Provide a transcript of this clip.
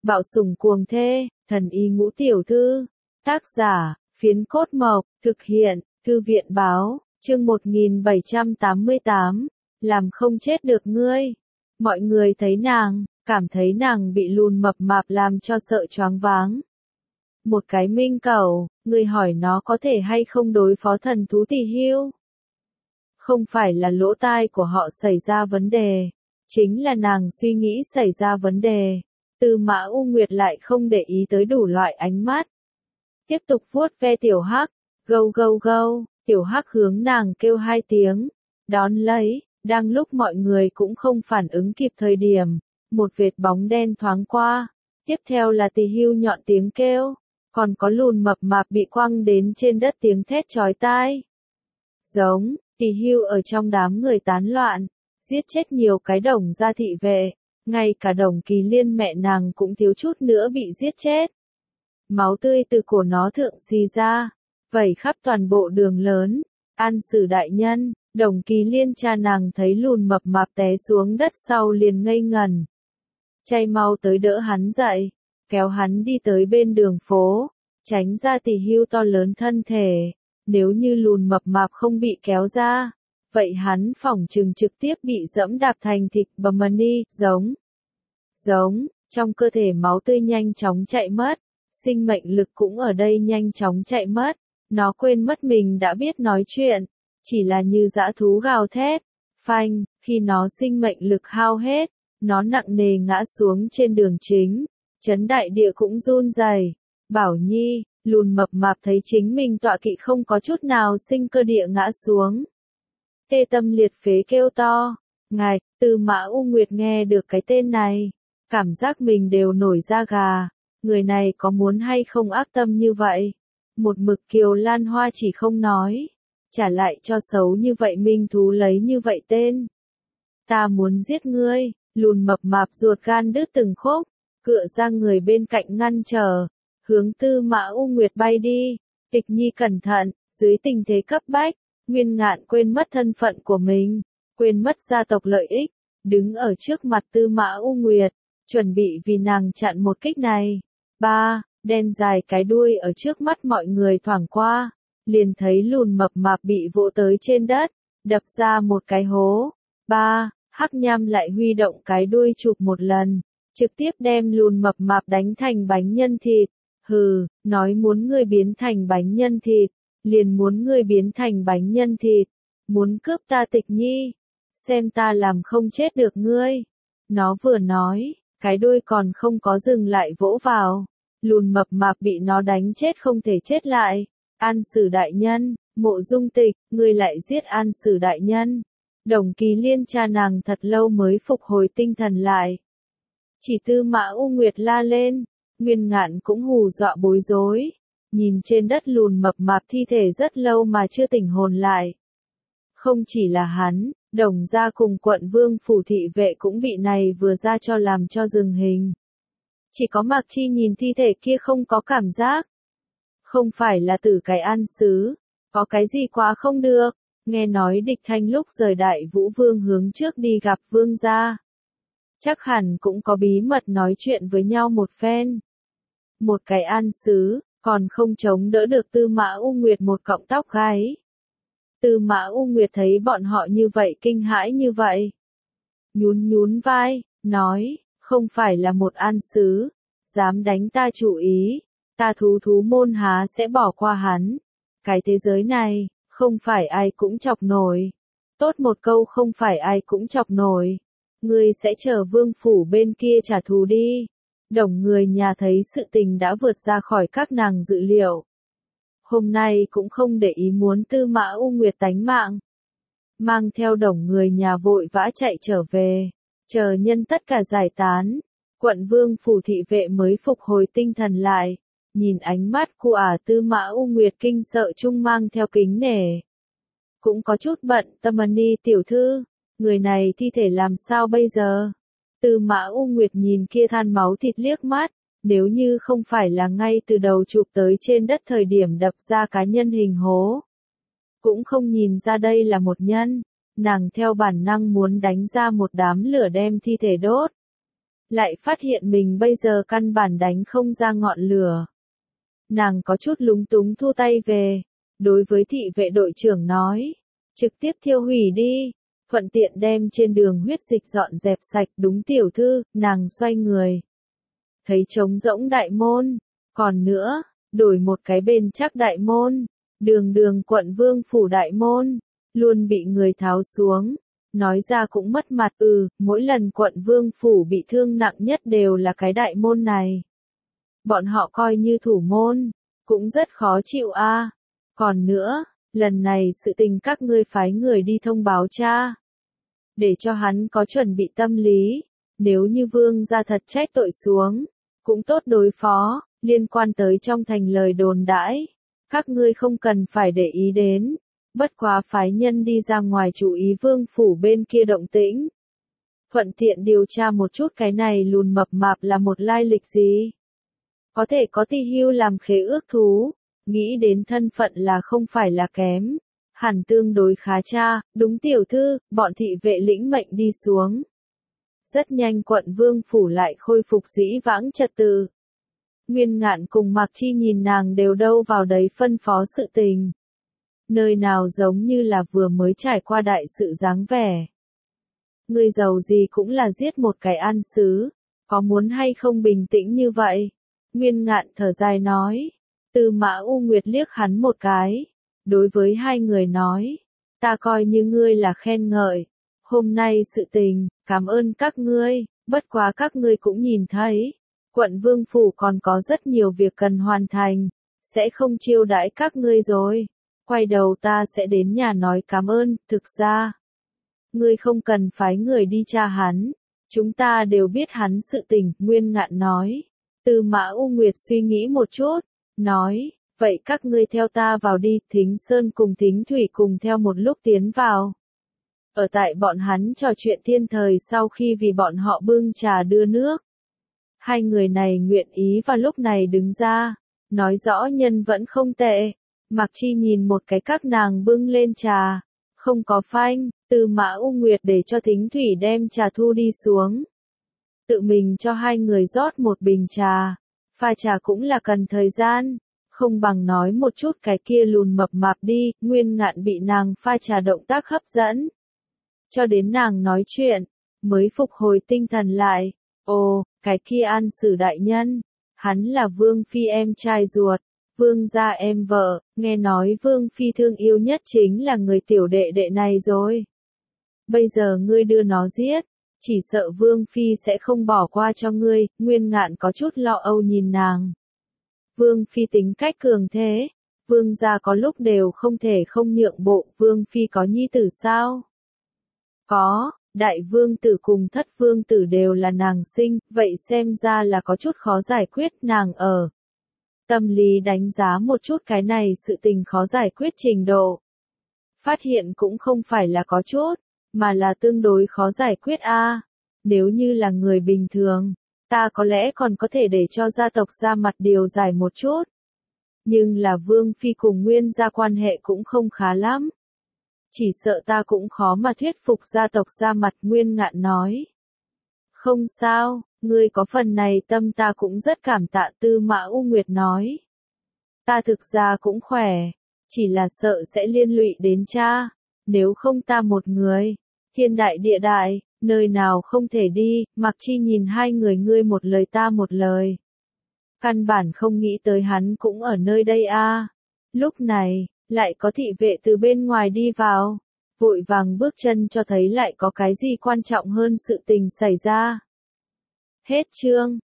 Bạo sủng cuồng thê, thần y ngũ tiểu thư. Tác giả, Phiến Cốt Mộc, thực hiện, Thư viện báo, chương 1788, làm không chết được ngươi. Mọi người thấy nàng, cảm thấy nàng bị lùn mập mạp làm cho sợ choáng váng. Một cái minh cẩu, người hỏi nó có thể hay không đối phó thần thú Tỳ Hưu. Không phải là lỗ tai của họ xảy ra vấn đề, chính là nàng suy nghĩ xảy ra vấn đề. Tư Mã U Nguyệt lại không để ý tới đủ loại ánh mắt. Tiếp tục vuốt ve tiểu hắc, gâu gâu gâu, tiểu hắc hướng nàng kêu hai tiếng, đón lấy, đang lúc mọi người cũng không phản ứng kịp thời điểm, một vệt bóng đen thoáng qua, tiếp theo là Tỳ Hưu nhọn tiếng kêu, còn có lùn mập mạp bị quăng đến trên đất tiếng thét chói tai. Giống, Tỳ Hưu ở trong đám người tán loạn, giết chết nhiều cái đồng gia thị vệ, ngay cả Đồng Kỳ Liên mẹ nàng cũng thiếu chút nữa bị giết chết. Máu tươi từ cổ nó thượng xì ra, vẩy khắp toàn bộ đường lớn. An Sử đại nhân, Đồng Kỳ Liên cha nàng thấy lùn mập mạp té xuống đất sau liền ngây ngẩn. Chay mau tới đỡ hắn dậy, kéo hắn đi tới bên đường phố, tránh ra Tỳ Hưu to lớn thân thể. Nếu như lùn mập mạp không bị kéo ra, vậy hắn phỏng chừng trực tiếp bị dẫm đạp thành thịt bầm mani. Giống, trong cơ thể máu tươi nhanh chóng chạy mất, sinh mệnh lực cũng ở đây nhanh chóng chạy mất, nó quên mất mình đã biết nói chuyện, chỉ là như dã thú gào thét, phanh, khi nó sinh mệnh lực hao hết, nó nặng nề ngã xuống trên đường chính, chấn đại địa cũng run rẩy. Bảo Nhi, lùn mập mạp thấy chính mình tọa kỵ không có chút nào sinh cơ địa ngã xuống. Tê tâm liệt phế kêu to, ngài, Tư Mã U Nguyệt nghe được cái tên này, cảm giác mình đều nổi da gà, người này có muốn hay không ác tâm như vậy. Một mực Kiều Lan Hoa chỉ không nói, trả lại cho xấu như vậy minh thú lấy như vậy tên. Ta muốn giết ngươi, lùn mập mạp ruột gan đứt từng khúc, cựa ra người bên cạnh ngăn trở, hướng Tư Mã U Nguyệt bay đi. Tịch Nhi cẩn thận, dưới tình thế cấp bách, Nguyên Ngạn quên mất thân phận của mình, quên mất gia tộc lợi ích, đứng ở trước mặt Tư Mã U Nguyệt, chuẩn bị vì nàng chặn một kích này. Đen dài cái đuôi ở trước mắt mọi người thoảng qua, liền thấy lùn mập mạp bị vỗ tới trên đất, đập ra một cái hố. Hắc Nham lại huy động cái đuôi chụp một lần, trực tiếp đem lùn mập mạp đánh thành bánh nhân thịt. Hừ, nói muốn ngươi biến thành bánh nhân thịt, liền muốn ngươi biến thành bánh nhân thịt, muốn cướp ta Tịch Nhi, xem ta làm không chết được ngươi. Nó vừa nói, cái đuôi còn không có dừng lại vỗ vào, lùn mập mạp bị nó đánh chết không thể chết lại. An Sử đại nhân, Mộ Dung Tịch, ngươi lại giết An Sử đại nhân. Đồng Kỳ Liên cha nàng thật lâu mới phục hồi tinh thần lại. Chỉ Tư Mã U Nguyệt la lên, Nguyên Ngạn cũng hù dọa bối rối, nhìn trên đất lùn mập mạp thi thể rất lâu mà chưa tỉnh hồn lại. Không chỉ là hắn, Đồng gia cùng quận vương phủ thị vệ cũng bị này vừa ra cho làm cho dừng hình. Chỉ có Mạc Chi nhìn thi thể kia không có cảm giác. Không phải là tử cái An Sứ, có cái gì quá không được, nghe nói Địch Thanh lúc rời Đại Vũ Vương hướng trước đi gặp vương gia. Chắc hẳn cũng có bí mật nói chuyện với nhau một phen. Một cái An Sứ, còn không chống đỡ được Tư Mã U Nguyệt một cọng tóc gáy. Tư Mã U Nguyệt thấy bọn họ như vậy kinh hãi như vậy. Nhún vai, nói, không phải là một An Sứ, dám đánh ta chủ ý, ta thú môn há sẽ bỏ qua hắn. Cái thế giới này, không phải ai cũng chọc nổi. Tốt một câu không phải ai cũng chọc nổi. Ngươi sẽ chờ vương phủ bên kia trả thù đi. Đồng người nhà thấy sự tình đã vượt ra khỏi các nàng dự liệu. Hôm nay cũng không để ý muốn Tư Mã U Nguyệt tánh mạng. Mang theo Đồng người nhà vội vã chạy trở về. Chờ nhân tất cả giải tán. Quận vương phủ thị vệ mới phục hồi tinh thần lại. Nhìn ánh mắt của Tư Mã U Nguyệt kinh sợ chung mang theo kính nể. Cũng có chút bận tâm Ni tiểu thư. Người này thi thể làm sao bây giờ? Tư Mã U Nguyệt nhìn kia than máu thịt liếc mắt, nếu như không phải là ngay từ đầu chụp tới trên đất thời điểm đập ra cá nhân hình hố. Cũng không nhìn ra đây là một nhân, nàng theo bản năng muốn đánh ra một đám lửa đem thi thể đốt. lại phát hiện mình bây giờ căn bản đánh không ra ngọn lửa. Nàng có chút lúng túng thu tay về, đối với thị vệ đội trưởng nói, trực tiếp thiêu hủy đi, thuận tiện đem trên đường huyết dịch dọn dẹp sạch. Đúng tiểu thư. Nàng xoay người, thấy trống rỗng đại môn, còn nữa, đổi một cái bên chắc đại môn, đường quận vương phủ đại môn, luôn bị người tháo xuống. Nói ra cũng mất mặt, mỗi lần quận vương phủ bị thương nặng nhất đều là cái đại môn này. Bọn họ coi như thủ môn, cũng rất khó chịu a. Còn nữa, lần này sự tình các ngươi phái người đi thông báo cha, để cho hắn có chuẩn bị tâm lý, nếu như vương gia thật trách tội xuống, cũng tốt đối phó. Liên quan tới trong thành lời đồn đãi, các ngươi không cần phải để ý đến, bất quá phái nhân đi ra ngoài chú ý vương phủ bên kia động tĩnh. Thuận tiện điều tra một chút cái này lùn mập mạp là một lai lịch gì. Có thể có Ti Hưu làm khế ước thú, nghĩ đến thân phận là không phải là kém, hẳn tương đối khá cha. Đúng tiểu thư. Bọn thị vệ lĩnh mệnh đi xuống. Rất nhanh quận vương phủ lại khôi phục dĩ vãng trật tự. Nguyên Ngạn cùng Mạc Chi nhìn nàng đều đâu vào đấy phân phó sự tình. Nơi nào giống như là vừa mới trải qua đại sự dáng vẻ. Người giàu gì cũng là giết một cái an sứ, có muốn hay không bình tĩnh như vậy? Nguyên Ngạn thở dài nói. Tư Mã U Nguyệt liếc hắn một cái, đối với hai người nói, ta coi như ngươi là khen ngợi. Hôm nay sự tình, cảm ơn các ngươi, bất quá các ngươi cũng nhìn thấy, quận vương phủ còn có rất nhiều việc cần hoàn thành, sẽ không chiêu đãi các ngươi rồi. Quay đầu ta sẽ đến nhà nói cảm ơn. Thực ra, ngươi không cần phái người đi tra hắn, chúng ta đều biết hắn sự tình. Nguyên Ngạn nói. Tư Mã U Nguyệt suy nghĩ một chút, nói, vậy các ngươi theo ta vào đi. Thính Sơn cùng Thính Thủy cùng theo một lúc tiến vào. Ở tại bọn hắn trò chuyện thiên thời sau khi vì bọn họ bưng trà đưa nước. Hai người này nguyện ý vào lúc này đứng ra, nói rõ nhân vẫn không tệ. Mạc Chi nhìn một cái các nàng bưng lên trà, không có phanh. Tư Mã U Nguyệt để cho Thính Thủy đem trà thu đi xuống. Tự mình cho hai người rót một bình trà. Pha trà cũng là cần thời gian, không bằng nói một chút cái kia lùn mập mạp đi. Nguyên Ngạn bị nàng pha trà động tác hấp dẫn. Cho đến nàng nói chuyện, mới phục hồi tinh thần lại. Ồ, cái kia An Sử đại nhân, hắn là Vương Phi em trai ruột, Vương gia em vợ, nghe nói Vương Phi thương yêu nhất chính là người tiểu đệ đệ này rồi. Bây giờ ngươi đưa nó giết, chỉ sợ Vương Phi sẽ không bỏ qua cho ngươi. Nguyên Ngạn có chút lo âu nhìn nàng. Vương Phi tính cách cường thế, Vương gia có lúc đều không thể không nhượng bộ. Vương Phi có nhi tử sao? Có. Đại vương tử cùng thất vương tử đều là nàng sinh, vậy xem ra là có chút khó giải quyết. Nàng ở tâm lý đánh giá một chút cái này sự tình khó giải quyết trình độ. Phát hiện cũng không phải là có chút, mà là tương đối khó giải quyết a. Nếu như là người bình thường, ta có lẽ còn có thể để cho gia tộc ra mặt điều giải một chút. Nhưng là Vương Phi cùng Nguyên gia quan hệ cũng không khá lắm. Chỉ sợ ta cũng khó mà thuyết phục gia tộc ra mặt. Nguyên Ngạn nói. Không sao, ngươi có phần này tâm ta cũng rất cảm tạ. Tư Mã U Nguyệt nói. Ta thực ra cũng khỏe, chỉ là sợ sẽ liên lụy đến cha, nếu không ta một người, thiên đại địa đại, nơi nào không thể đi. Mạc Chi nhìn hai người ngươi một lời ta một lời. Căn bản không nghĩ tới hắn cũng ở nơi đây a. Lúc này, lại có thị vệ từ bên ngoài đi vào, vội vàng bước chân cho thấy lại có cái gì quan trọng hơn sự tình xảy ra. Hết chương.